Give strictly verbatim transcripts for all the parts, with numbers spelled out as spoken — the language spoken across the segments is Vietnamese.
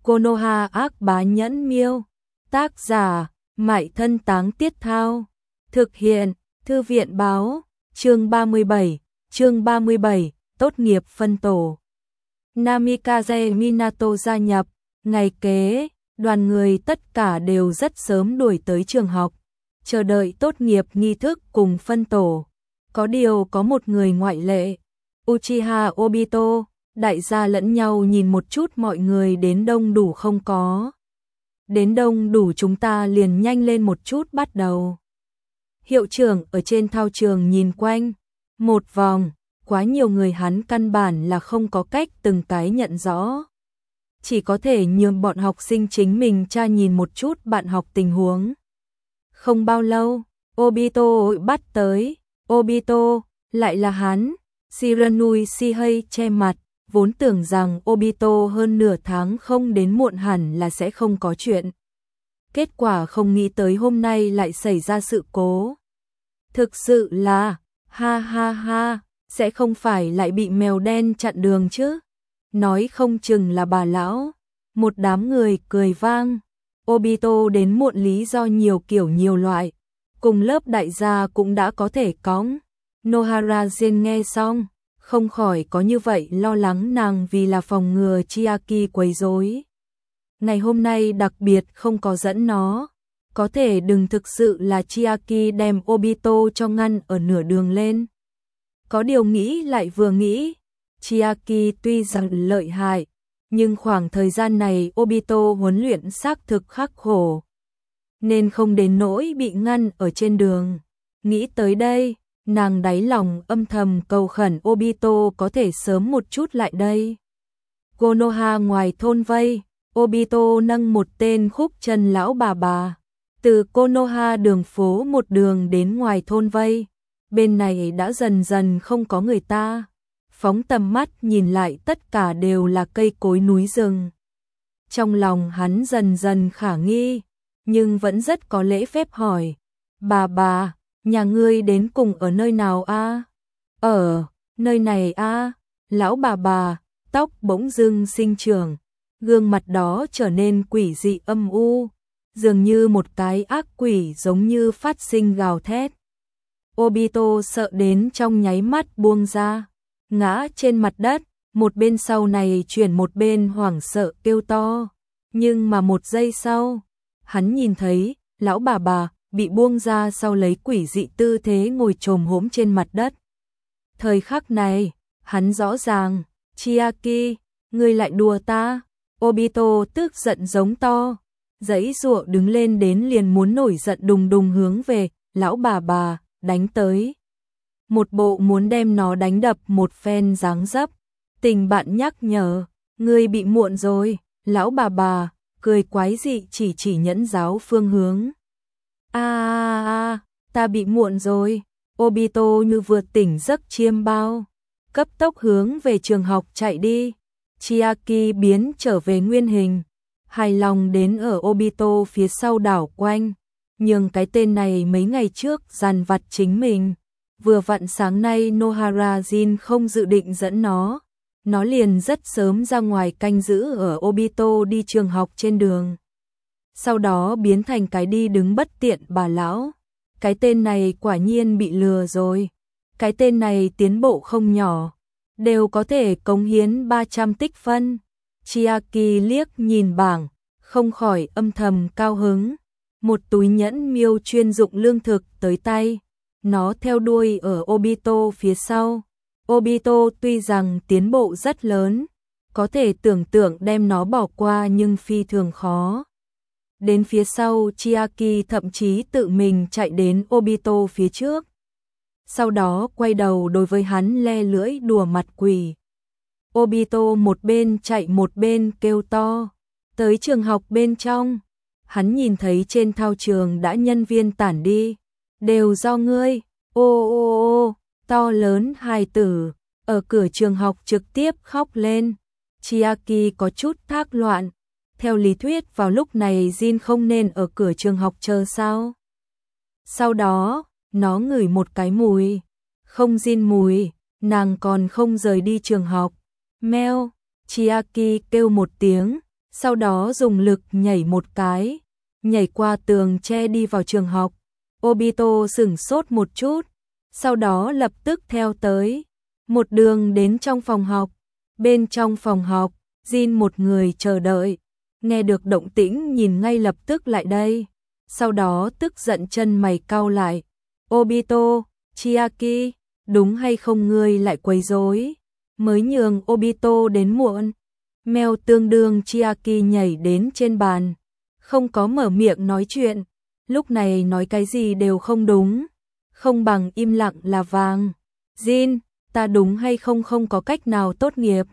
Konoha ác bá nhẫn miêu. Tác giả, Mại Thân Táng Tiết Thao. Thực hiện, Thư viện Báo. Chương ba mươi bảy, chương ba mươi bảy, tốt nghiệp phân tổ. Namikaze Minato gia nhập, ngày kế, đoàn người tất cả đều rất sớm đuổi tới trường học, chờ đợi tốt nghiệp nghi thức cùng phân tổ. Có điều có một người ngoại lệ, Uchiha Obito. Đại gia lẫn nhau nhìn một chút mọi người đến đông đủ không có. Đến đông đủ chúng ta liền nhanh lên một chút bắt đầu. Hiệu trưởng ở trên thao trường nhìn quanh một vòng, quá nhiều người hắn căn bản là không có cách từng cái nhận rõ. Chỉ có thể nhường bọn học sinh chính mình tra nhìn một chút bạn học tình huống. Không bao lâu, Obito bắt tới, Obito, lại là hắn. Shiranui Shihei che mặt, vốn tưởng rằng Obito hơn nửa tháng không đến muộn hẳn là sẽ không có chuyện. Kết quả không nghĩ tới hôm nay lại xảy ra sự cố. Thực sự là, ha ha ha, sẽ không phải lại bị mèo đen chặn đường chứ? Nói không chừng là bà lão. Một đám người cười vang. Obito đến muộn lý do nhiều kiểu nhiều loại. Cùng lớp đại gia cũng đã có thể cõng. Nohara Jin nghe xong, không khỏi có như vậy lo lắng nàng vì là phòng ngừa Chiaki quấy rối. Ngày hôm nay đặc biệt không có dẫn nó, có thể đừng thực sự là Chiaki đem Obito cho ngăn ở nửa đường lên. Có điều nghĩ lại vừa nghĩ, Chiaki tuy rằng lợi hại, nhưng khoảng thời gian này Obito huấn luyện xác thực khắc khổ, nên không đến nỗi bị ngăn ở trên đường. Nghĩ tới đây, nàng đáy lòng âm thầm cầu khẩn Obito có thể sớm một chút lại đây. Konoha ngoài thôn vây, Obito nâng một tên khúc chân lão bà bà. Từ Konoha đường phố một đường đến ngoài thôn vây, bên này đã dần dần không có người ta. Phóng tầm mắt nhìn lại tất cả đều là cây cối núi rừng. Trong lòng hắn dần dần khả nghi, nhưng vẫn rất có lễ phép hỏi. Bà bà, nhà ngươi đến cùng ở nơi nào a? Ở, nơi này a. Lão bà bà, tóc bỗng dưng sinh trưởng, gương mặt đó trở nên quỷ dị âm u, dường như một cái ác quỷ giống như phát sinh gào thét. Obito sợ đến trong nháy mắt buông ra, ngã trên mặt đất, một bên sau này chuyển một bên hoảng sợ kêu to. Nhưng mà một giây sau, hắn nhìn thấy lão bà bà bị buông ra sau lấy quỷ dị tư thế ngồi chồm hổm trên mặt đất. Thời khắc này, hắn rõ ràng, Chiaki, ngươi lại đùa ta. Obito tức giận giống to, giãy giụa đứng lên đến liền muốn nổi giận đùng đùng hướng về lão bà bà đánh tới. Một bộ muốn đem nó đánh đập một phen dáng dấp. Tình bạn nhắc nhở, ngươi bị muộn rồi. Lão bà bà cười quái dị chỉ chỉ nhẫn giáo phương hướng. A a a, ta bị muộn rồi. Obito như vừa tỉnh giấc chiêm bao, cấp tốc hướng về trường học chạy đi. Chiaki biến trở về nguyên hình, hài lòng đến ở Obito phía sau đảo quanh, nhưng cái tên này mấy ngày trước dằn vặt chính mình. Vừa vặn sáng nay Nohara Jin không dự định dẫn nó, nó liền rất sớm ra ngoài canh giữ ở Obito đi trường học trên đường. Sau đó biến thành cái đi đứng bất tiện bà lão. Cái tên này quả nhiên bị lừa rồi. Cái tên này tiến bộ không nhỏ, đều có thể cống hiến ba trăm tích phân. Chiaki liếc nhìn bảng, không khỏi âm thầm cao hứng. Một túi nhẫn miêu chuyên dụng lương thực tới tay, nó theo đuôi ở Obito phía sau. Obito tuy rằng tiến bộ rất lớn, có thể tưởng tượng đem nó bỏ qua nhưng phi thường khó. Đến phía sau, Chiaki thậm chí tự mình chạy đến Obito phía trước. Sau đó quay đầu đối với hắn le lưỡi đùa mặt quỷ. Obito một bên chạy một bên kêu to. Tới trường học bên trong, hắn nhìn thấy trên thao trường đã nhân viên tản đi. Đều do ngươi, ô ô ô, to lớn hài tử, ở cửa trường học trực tiếp khóc lên. Chiaki có chút thác loạn. Theo lý thuyết vào lúc này Jin không nên ở cửa trường học chờ sao. Sau đó, nó ngửi một cái mùi. Không Jin mùi, nàng còn không rời đi trường học. Meo, Chiaki kêu một tiếng, sau đó dùng lực nhảy một cái, nhảy qua tường tre đi vào trường học. Obito sửng sốt một chút, sau đó lập tức theo tới, một đường đến trong phòng học. Bên trong phòng học, Jin một người chờ đợi, nghe được động tĩnh nhìn ngay lập tức lại đây, sau đó tức giận chân mày cau lại. Obito, Chiaki, đúng hay không ngươi lại quấy rối? Mới nhường Obito đến muộn. Mèo tương đương Chiaki nhảy đến trên bàn, không có mở miệng nói chuyện, lúc này nói cái gì đều không đúng, không bằng im lặng là vàng. Jin, ta đúng hay không không có cách nào tốt nghiệp?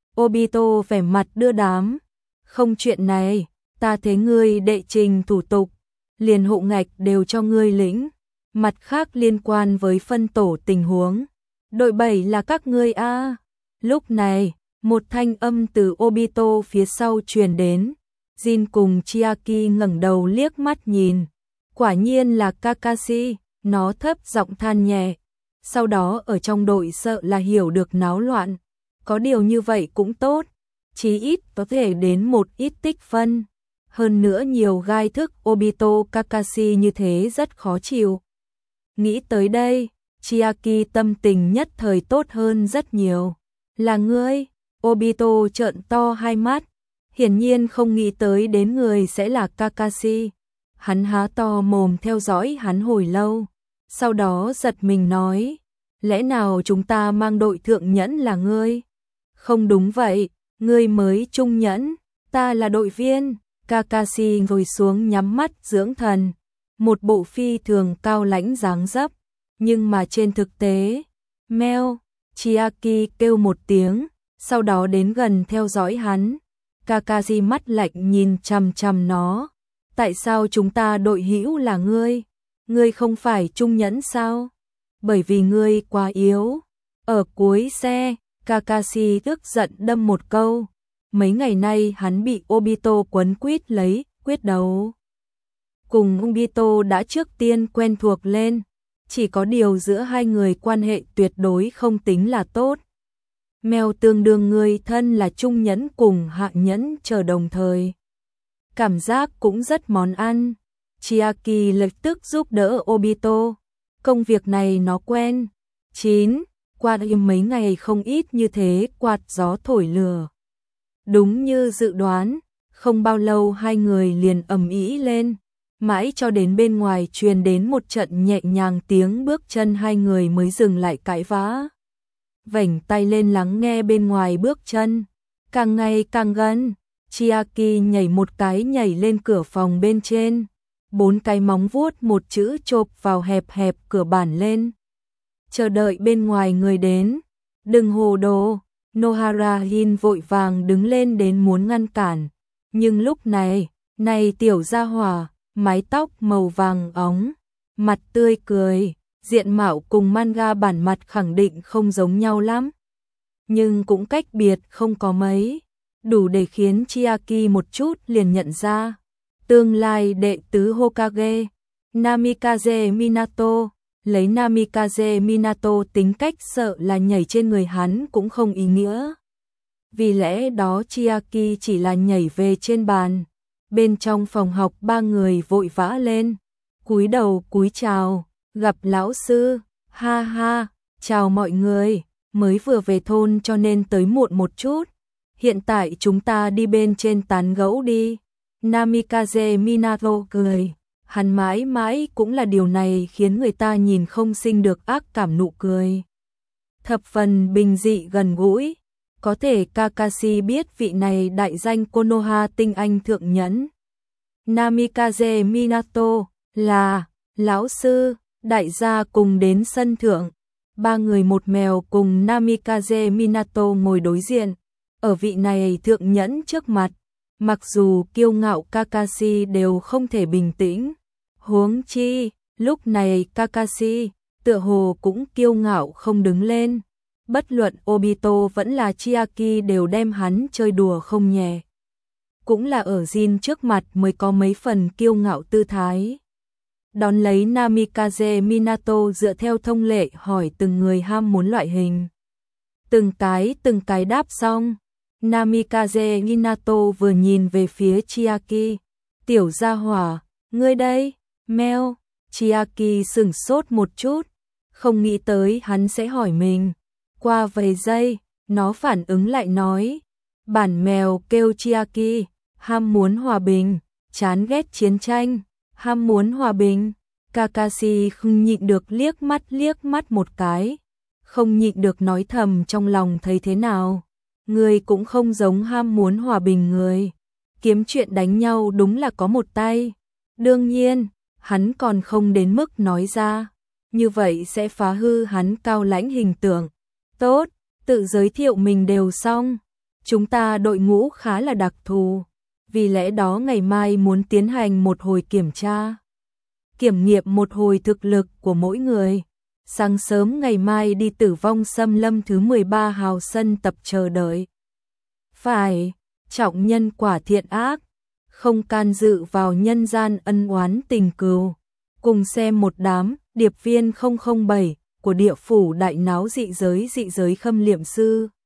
Obito vẻ mặt đưa đám, không chuyện này, ta thấy ngươi đệ trình thủ tục, liền hộ ngạch đều cho ngươi lĩnh, mặt khác liên quan với phân tổ tình huống, đội bảy là các ngươi a. À. Lúc này, một thanh âm từ Obito phía sau truyền đến, Jin cùng Chiaki ngẩng đầu liếc mắt nhìn, quả nhiên là Kakashi, nó thấp giọng than nhẹ, sau đó ở trong đội sợ là hiểu được náo loạn, có điều như vậy cũng tốt, chí ít có thể đến một ít tích phân, hơn nữa nhiều gai thức Obito Kakashi như thế rất khó chịu. Nghĩ tới đây, Chiaki tâm tình nhất thời tốt hơn rất nhiều. Là ngươi? Obito trợn to hai mắt, hiển nhiên không nghĩ tới đến người sẽ là Kakashi. Hắn há to mồm theo dõi hắn hồi lâu, sau đó giật mình nói, lẽ nào chúng ta mang đội thượng nhẫn là ngươi? Không đúng vậy, ngươi mới trung nhẫn, ta là đội viên. Kakashi ngồi xuống nhắm mắt dưỡng thần, một bộ phi thường cao lãnh dáng dấp, nhưng mà trên thực tế, meo, Chiaki kêu một tiếng, sau đó đến gần theo dõi hắn. Kakashi mắt lạnh nhìn chằm chằm nó, tại sao chúng ta đội hữu là ngươi? Ngươi không phải trung nhẫn sao? Bởi vì ngươi quá yếu. Ở cuối xe, Kakashi tức giận đâm một câu. Mấy ngày nay hắn bị Obito quấn quýt lấy, quyết đấu. Cùng Obito đã trước tiên quen thuộc lên, chỉ có điều giữa hai người quan hệ tuyệt đối không tính là tốt. Mèo tương đương người thân là trung nhẫn cùng hạ nhẫn chờ đồng thời. Cảm giác cũng rất món ăn. Chiaki lập tức giúp đỡ Obito. Công việc này nó quen. chín. Qua mấy ngày không ít như thế quạt gió thổi lửa. Đúng như dự đoán, không bao lâu hai người liền ầm ĩ lên, mãi cho đến bên ngoài truyền đến một trận nhẹ nhàng tiếng bước chân hai người mới dừng lại cãi vã. Vểnh tay lên lắng nghe bên ngoài bước chân, càng ngày càng gần, Chiaki nhảy một cái nhảy lên cửa phòng bên trên, bốn cái móng vuốt một chữ chộp vào hẹp hẹp cửa bản lên. Chờ đợi bên ngoài người đến, đừng hồ đồ. Nohara Hin vội vàng đứng lên đến muốn ngăn cản, nhưng lúc này, này tiểu gia hỏa, mái tóc màu vàng óng, mặt tươi cười, diện mạo cùng manga bản mặt khẳng định không giống nhau lắm, nhưng cũng cách biệt không có mấy, đủ để khiến Chiaki một chút liền nhận ra, tương lai đệ tứ Hokage, Namikaze Minato. Lấy Namikaze Minato tính cách sợ là nhảy trên người hắn cũng không ý nghĩa. Vì lẽ đó Chiaki chỉ là nhảy về trên bàn. Bên trong phòng học ba người vội vã lên, cúi đầu cúi chào, gặp lão sư, ha ha, chào mọi người, mới vừa về thôn cho nên tới muộn một chút. Hiện tại chúng ta đi bên trên tán gẫu đi. Namikaze Minato cười. Hắn mãi mãi cũng là điều này khiến người ta nhìn không sinh được ác cảm nụ cười. Thập phần bình dị gần gũi, có thể Kakashi biết vị này đại danh Konoha tinh anh thượng nhẫn. Namikaze Minato là lão sư, đại gia cùng đến sân thượng. Ba người một mèo cùng Namikaze Minato ngồi đối diện, ở vị này thượng nhẫn trước mặt. Mặc dù kiêu ngạo Kakashi đều không thể bình tĩnh. Huống chi, lúc này Kakashi, tựa hồ cũng kiêu ngạo không đứng lên. Bất luận Obito vẫn là Chiaki đều đem hắn chơi đùa không nhẹ. Cũng là ở Jin trước mặt mới có mấy phần kiêu ngạo tư thái. Đón lấy Namikaze Minato dựa theo thông lệ hỏi từng người ham muốn loại hình. Từng cái từng cái đáp xong, Namikaze Minato vừa nhìn về phía Chiaki. Tiểu gia hỏa, ngươi đây, meo. Chiaki sửng sốt một chút, không nghĩ tới hắn sẽ hỏi mình. Qua vài giây, nó phản ứng lại nói. Bản mèo kêu Chiaki, ham muốn hòa bình, chán ghét chiến tranh, ham muốn hòa bình. Kakashi không nhịn được liếc mắt liếc mắt một cái, không nhịn được nói thầm trong lòng thấy thế nào. Người cũng không giống ham muốn hòa bình người, kiếm chuyện đánh nhau đúng là có một tay. Đương nhiên, hắn còn không đến mức nói ra, như vậy sẽ phá hư hắn cao lãnh hình tượng. Tốt, tự giới thiệu mình đều xong. Chúng ta đội ngũ khá là đặc thù, vì lẽ đó ngày mai muốn tiến hành một hồi kiểm tra. Kiểm nghiệm một hồi thực lực của mỗi người. Sáng sớm ngày mai đi Tử Vong Xâm Lâm thứ mười ba hào sân tập chờ đợi. Phải, trọng nhân quả thiện ác, không can dự vào nhân gian ân oán tình cừu. Cùng xem một đám điệp viên không không bảy của địa phủ đại náo dị giới dị giới khâm liệm sư.